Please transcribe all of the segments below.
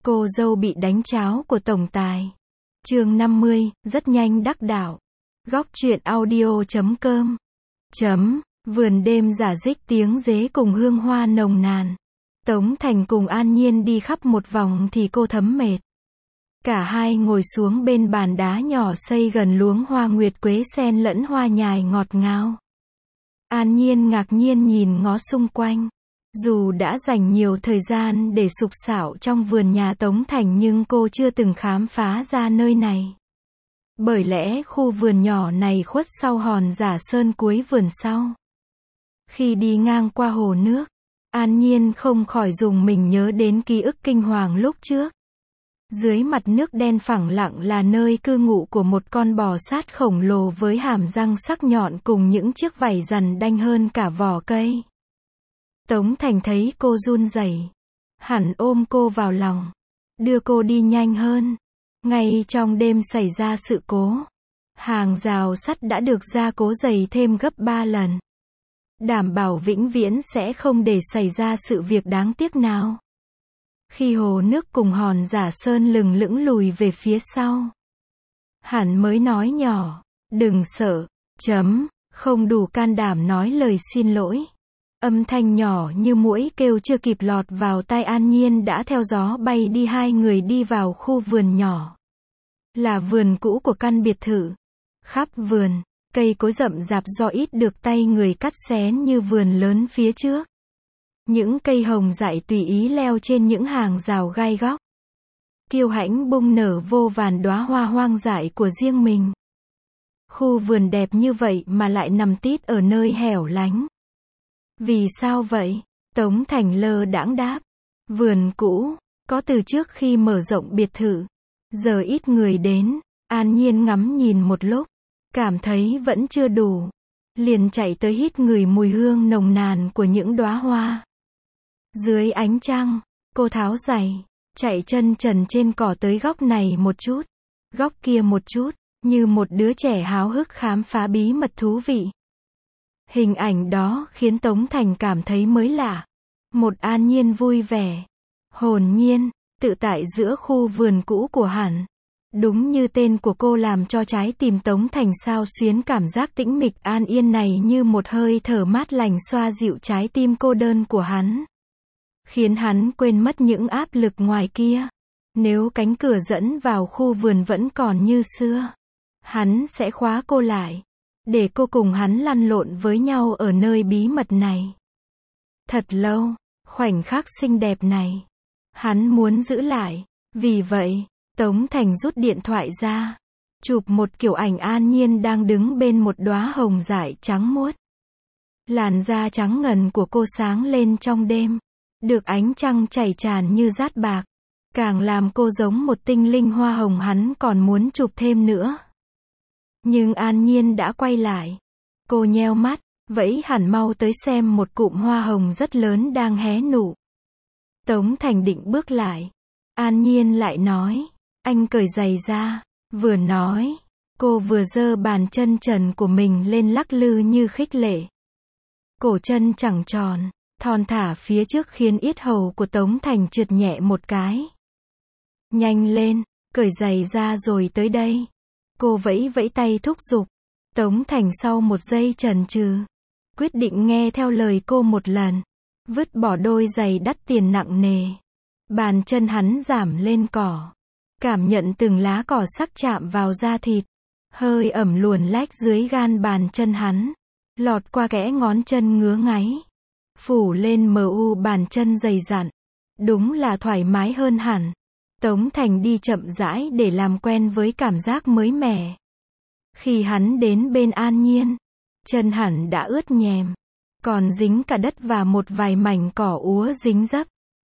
Cô dâu bị đánh cháo của tổng tài. Chương 50, rất nhanh đắc đạo. Góc truyện audio.com. Vườn đêm rả rích tiếng dế cùng hương hoa nồng nàn. Tống Thành cùng An Nhiên đi khắp một vòng thì cô thấm mệt. Cả hai ngồi xuống bên bàn đá nhỏ xây gần luống hoa nguyệt quế sen lẫn hoa nhài ngọt ngào. An Nhiên ngạc nhiên nhìn ngó xung quanh. Dù đã dành nhiều thời gian để sục sạo trong vườn nhà Tống Thành nhưng cô chưa từng khám phá ra nơi này. Bởi lẽ khu vườn nhỏ này khuất sau hòn giả sơn cuối vườn sau. Khi đi ngang qua hồ nước, An Nhiên không khỏi dùng mình nhớ đến ký ức kinh hoàng lúc trước. Dưới mặt nước đen phẳng lặng là nơi cư ngụ của một con bò sát khổng lồ với hàm răng sắc nhọn cùng những chiếc vảy rằn đanh hơn cả vỏ cây. Tống Thành thấy cô run rẩy, hẳn ôm cô vào lòng, đưa cô đi nhanh hơn. Ngay trong đêm xảy ra sự cố, hàng rào sắt đã được gia cố dày thêm gấp 3 lần. Đảm bảo vĩnh viễn sẽ không để xảy ra sự việc đáng tiếc nào. Khi hồ nước cùng hòn giả sơn lừng lững lùi về phía sau, hắn mới nói nhỏ, đừng sợ, không đủ can đảm nói lời xin lỗi. Âm thanh nhỏ như muỗi kêu chưa kịp lọt vào tai An Nhiên đã theo gió bay đi. Hai người đi vào khu vườn nhỏ. Là vườn cũ của căn biệt thự. Khắp vườn, cây cối rậm rạp do ít được tay người cắt xén như vườn lớn phía trước. Những cây hồng dại tùy ý leo trên những hàng rào gai góc. Kiêu hãnh bung nở vô vàn đóa hoa hoang dại của riêng mình. Khu vườn đẹp như vậy mà lại nằm tít ở nơi hẻo lánh. Vì sao vậy? Tống Thành lơ đãng đáp. Vườn cũ, có từ trước khi mở rộng biệt thự. Giờ ít người đến. An Nhiên ngắm nhìn một lúc, cảm thấy vẫn chưa đủ. Liền chạy tới hít ngửi mùi hương nồng nàn của những đóa hoa. Dưới ánh trăng, cô tháo giày, chạy chân trần trên cỏ tới góc này một chút, góc kia một chút, như một đứa trẻ háo hức khám phá bí mật thú vị. Hình ảnh đó khiến Tống Thành cảm thấy mới lạ. Một An Nhiên vui vẻ, hồn nhiên, tự tại giữa khu vườn cũ của hắn. Đúng như tên của cô làm cho trái tim Tống Thành xao xuyến cảm giác tĩnh mịch an yên này như một hơi thở mát lành xoa dịu trái tim cô đơn của hắn. Khiến hắn quên mất những áp lực ngoài kia. Nếu cánh cửa dẫn vào khu vườn vẫn còn như xưa, hắn sẽ khóa cô lại. Để cô cùng hắn lăn lộn với nhau ở nơi bí mật này. Thật lâu, khoảnh khắc xinh đẹp này, hắn muốn giữ lại. Vì vậy, Tống Thành rút điện thoại ra, chụp một kiểu ảnh An Nhiên đang đứng bên một đóa hồng dại trắng muốt. Làn da trắng ngần của cô sáng lên trong đêm, được ánh trăng chảy tràn như dát bạc, càng làm cô giống một tinh linh hoa hồng hắn còn muốn chụp thêm nữa. Nhưng An Nhiên đã quay lại. Cô nheo mắt, vẫy hẳn mau tới xem một cụm hoa hồng rất lớn đang hé nụ. Tống Thành định bước lại. An Nhiên lại nói, anh cởi giày ra. Vừa nói, cô vừa giơ bàn chân trần của mình lên lắc lư như khích lệ. Cổ chân chẳng tròn, thon thả phía trước khiến yết hầu của Tống Thành trượt nhẹ một cái. Nhanh lên, cởi giày ra rồi tới đây. Cô vẫy vẫy tay thúc giục. Tống Thành sau một giây chần chừ, quyết định nghe theo lời cô một lần. Vứt bỏ đôi giày đắt tiền nặng nề. Bàn chân hắn giảm lên cỏ. Cảm nhận từng lá cỏ sắc chạm vào da thịt. Hơi ẩm luồn lách dưới gan bàn chân hắn. Lọt qua kẽ ngón chân ngứa ngáy. Phủ lên bàn chân dày dặn. Đúng là thoải mái hơn hẳn. Tống Thành đi chậm rãi để làm quen với cảm giác mới mẻ. Khi hắn đến bên An Nhiên, chân hẳn đã ướt nhèm, còn dính cả đất và một vài mảnh cỏ úa dính dấp.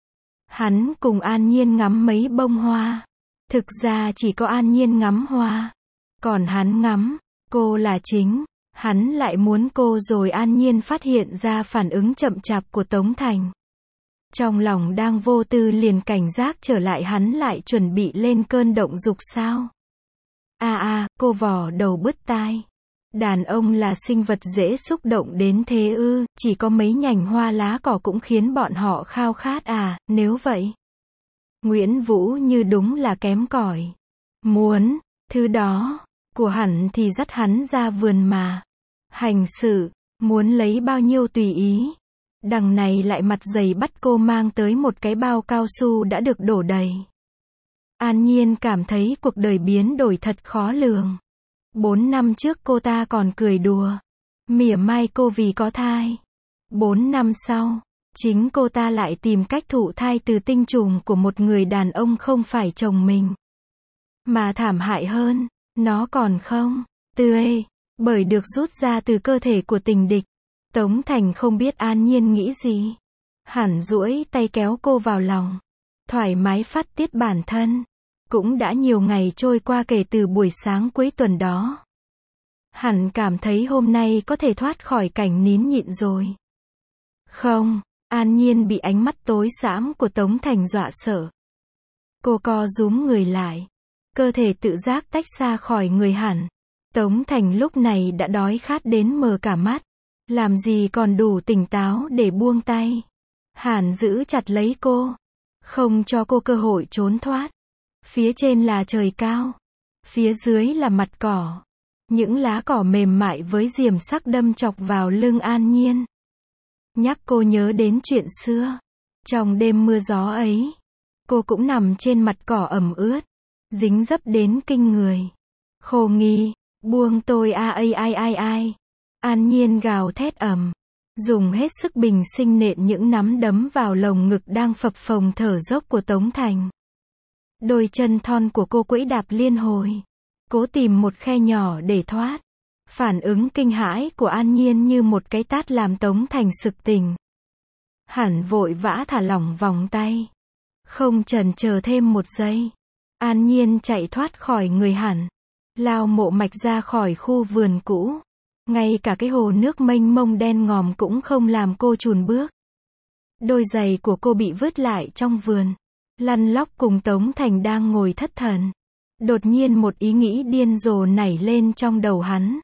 Hắn cùng An Nhiên ngắm mấy bông hoa. Thực ra chỉ có An Nhiên ngắm hoa, còn hắn ngắm, cô là chính. Hắn lại muốn cô rồi An Nhiên phát hiện ra phản ứng chậm chạp của Tống Thành. Trong lòng đang vô tư liền cảnh giác trở lại hắn lại chuẩn bị lên cơn động dục sao? Cô vò đầu bứt tai. Đàn ông là sinh vật dễ xúc động đến thế ư? Chỉ có mấy nhành hoa lá cỏ cũng khiến bọn họ khao khát à? Nếu vậy, Nguyễn Vũ Như đúng là kém cỏi. Muốn thứ đó của hắn thì dắt hắn ra vườn mà hành sự, muốn lấy bao nhiêu tùy ý. Đằng này lại mặt dày bắt cô mang tới một cái bao cao su đã được đổ đầy. An Nhiên cảm thấy cuộc đời biến đổi thật khó lường. 4 năm trước cô ta còn cười đùa, mỉa mai cô vì có thai. 4 năm sau, chính cô ta lại tìm cách thụ thai từ tinh trùng của một người đàn ông không phải chồng mình. Mà thảm hại hơn, nó còn không tươi, bởi được rút ra từ cơ thể của tình địch. Tống Thành không biết An Nhiên nghĩ gì. Hẳn duỗi tay kéo cô vào lòng, thoải mái phát tiết bản thân. Cũng đã nhiều ngày trôi qua kể từ buổi sáng cuối tuần đó. Hẳn cảm thấy hôm nay có thể thoát khỏi cảnh nín nhịn rồi. Không, An Nhiên bị ánh mắt tối sẫm của Tống Thành dọa sợ. Cô co rúm người lại, cơ thể tự giác tách ra khỏi người hẳn. Tống Thành lúc này đã đói khát đến mờ cả mắt, làm gì còn đủ tỉnh táo để buông tay. Hẳn giữ chặt lấy cô, không cho cô cơ hội trốn thoát. Phía trên là trời cao, phía dưới là mặt cỏ. Những lá cỏ mềm mại với diềm sắc đâm chọc vào lưng An Nhiên. Nhắc cô nhớ đến chuyện xưa. Trong đêm mưa gió ấy, cô cũng nằm trên mặt cỏ ẩm ướt, dính dấp đến kinh người. Khổ nghi, buông tôi ai. An Nhiên gào thét ầm, dùng hết sức bình sinh nện những nắm đấm vào lồng ngực đang phập phồng thở dốc của Tống Thành. Đôi chân thon của cô quẫy đạp liên hồi, cố tìm một khe nhỏ để thoát. Phản ứng kinh hãi của An Nhiên như một cái tát làm Tống Thành sực tỉnh. Hẳn vội vã thả lỏng vòng tay. Không chần chờ thêm một giây, An Nhiên chạy thoát khỏi người hẳn, lao mộ mạch ra khỏi khu vườn cũ. Ngay cả cái hồ nước mênh mông đen ngòm cũng không làm cô chùn bước. Đôi giày của cô bị vứt lại trong vườn. Lăn lóc cùng Tống Thành đang ngồi thất thần. Đột nhiên một ý nghĩ điên rồ nảy lên trong đầu hắn.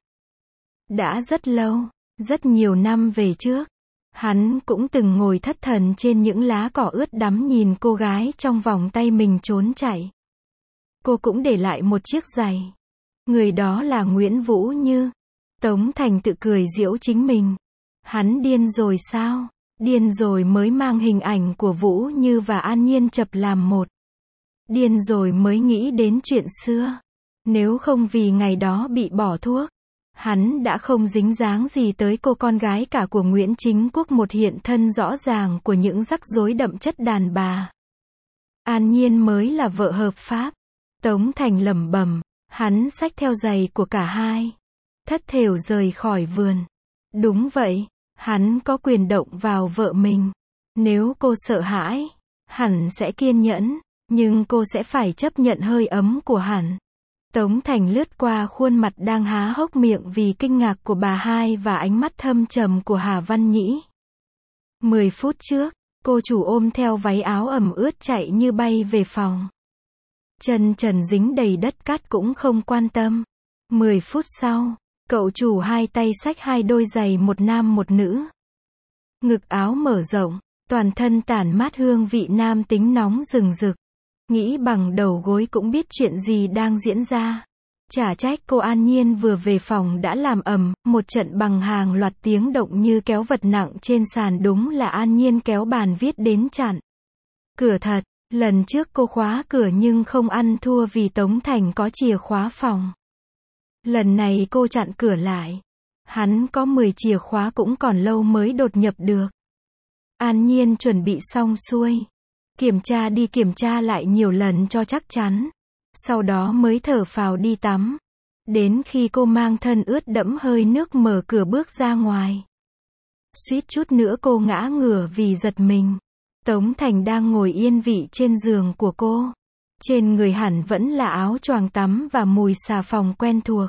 Đã rất lâu, rất nhiều năm về trước, hắn cũng từng ngồi thất thần trên những lá cỏ ướt đẫm nhìn cô gái trong vòng tay mình trốn chạy. Cô cũng để lại một chiếc giày. Người đó là Nguyễn Vũ Như. Tống Thành tự cười giễu chính mình. Hắn điên rồi sao? Điên rồi mới mang hình ảnh của Vũ Như và An Nhiên chập làm một. Điên rồi mới nghĩ đến chuyện xưa. Nếu không vì ngày đó bị bỏ thuốc, hắn đã không dính dáng gì tới cô con gái cả của Nguyễn Chính Quốc, một hiện thân rõ ràng của những rắc rối đậm chất đàn bà. An Nhiên mới là vợ hợp pháp. Tống Thành lẩm bẩm, hắn xách theo giày của cả hai, thất thểu rời khỏi vườn. Đúng vậy, hắn có quyền động vào vợ mình. Nếu cô sợ hãi, hẳn sẽ kiên nhẫn, nhưng cô sẽ phải chấp nhận hơi ấm của hắn. Tống Thành lướt qua khuôn mặt đang há hốc miệng vì kinh ngạc của bà hai và ánh mắt thâm trầm của Hà Văn Nhĩ. 10 phút trước, cô chủ ôm theo váy áo ẩm ướt chạy như bay về phòng. Chân trần dính đầy đất cát cũng không quan tâm. 10 phút sau, cậu chủ hai tay xách hai đôi giày một nam một nữ. Ngực áo mở rộng, toàn thân tản mát hương vị nam tính nóng rừng rực. Nghĩ bằng đầu gối cũng biết chuyện gì đang diễn ra. Chả trách cô An Nhiên vừa về phòng đã làm ầm một trận bằng hàng loạt tiếng động như kéo vật nặng trên sàn. Đúng là An Nhiên kéo bàn viết đến chặn cửa thật. Lần trước cô khóa cửa nhưng không ăn thua vì Tống Thành có chìa khóa phòng. Lần này cô chặn cửa lại. Hắn có 10 chìa khóa cũng còn lâu mới đột nhập được. An Nhiên chuẩn bị xong xuôi. Kiểm tra đi kiểm tra lại nhiều lần cho chắc chắn. Sau đó mới thở phào đi tắm. Đến khi cô mang thân ướt đẫm hơi nước mở cửa bước ra ngoài. Suýt chút nữa cô ngã ngửa vì giật mình. Tống Thành đang ngồi yên vị trên giường của cô. Trên người hẳn vẫn là áo choàng tắm và mùi xà phòng quen thuộc.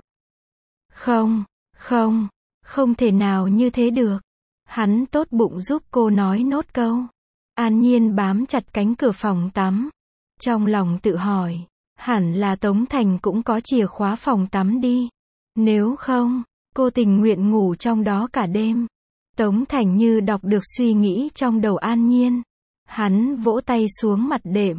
Không thể nào như thế được. Hắn tốt bụng giúp cô nói nốt câu. An Nhiên bám chặt cánh cửa phòng tắm. Trong lòng tự hỏi, hẳn là Tống Thành cũng có chìa khóa phòng tắm đi. Nếu không, cô tình nguyện ngủ trong đó cả đêm. Tống Thành như đọc được suy nghĩ trong đầu An Nhiên. Hắn vỗ tay xuống mặt đệm.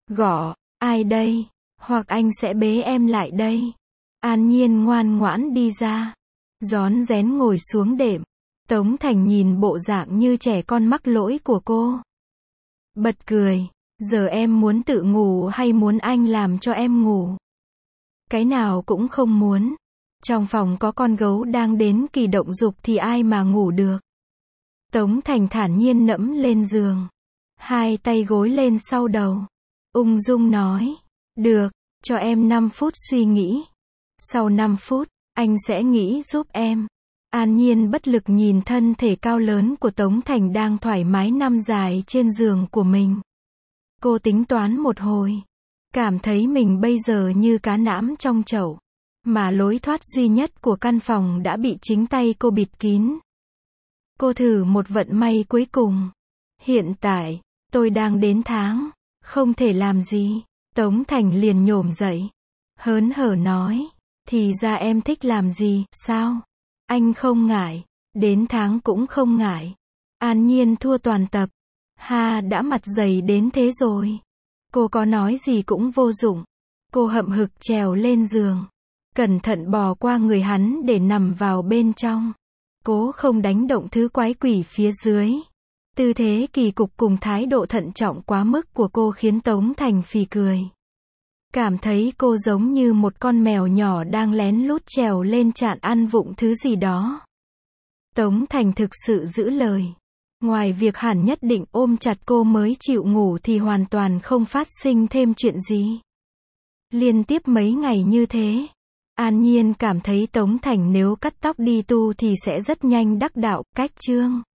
Gõ, ai đây? Hoặc anh sẽ bế em lại đây. An Nhiên ngoan ngoãn đi ra. Rón rén ngồi xuống đệm. Tống Thành nhìn bộ dạng như trẻ con mắc lỗi của cô. Bật cười. Giờ em muốn tự ngủ hay muốn anh làm cho em ngủ? Cái nào cũng không muốn. Trong phòng có con gấu đang đến kỳ động dục thì ai mà ngủ được. Tống Thành thản nhiên nẫm lên giường. Hai tay gối lên sau đầu. Ung dung nói. Được, cho em 5 phút suy nghĩ. Sau 5 phút, anh sẽ nghĩ giúp em. An Nhiên bất lực nhìn thân thể cao lớn của Tống Thành đang thoải mái nằm dài trên giường của mình. Cô tính toán một hồi. Cảm thấy mình bây giờ như cá nãm trong chậu. Mà lối thoát duy nhất của căn phòng đã bị chính tay cô bịt kín. Cô thử một vận may cuối cùng. Hiện tại, tôi đang đến tháng. Không thể làm gì. Tống Thành liền nhổm dậy. Hớn hở nói. Thì ra em thích làm gì, sao? Anh không ngại. Đến tháng cũng không ngại. An Nhiên thua toàn tập. Ha, đã mặt dày đến thế rồi. Cô có nói gì cũng vô dụng. Cô hậm hực trèo lên giường. Cẩn thận bò qua người hắn để nằm vào bên trong. Cố không đánh động thứ quái quỷ phía dưới. Tư thế kỳ cục cùng thái độ thận trọng quá mức của cô khiến Tống Thành phì cười. Cảm thấy cô giống như một con mèo nhỏ đang lén lút trèo lên chạn ăn vụng thứ gì đó. Tống Thành thực sự giữ lời. Ngoài việc hẳn nhất định ôm chặt cô mới chịu ngủ thì hoàn toàn không phát sinh thêm chuyện gì. Liên tiếp mấy ngày như thế. An Nhiên cảm thấy Tống Thành nếu cắt tóc đi tu thì sẽ rất nhanh đắc đạo, cách chương.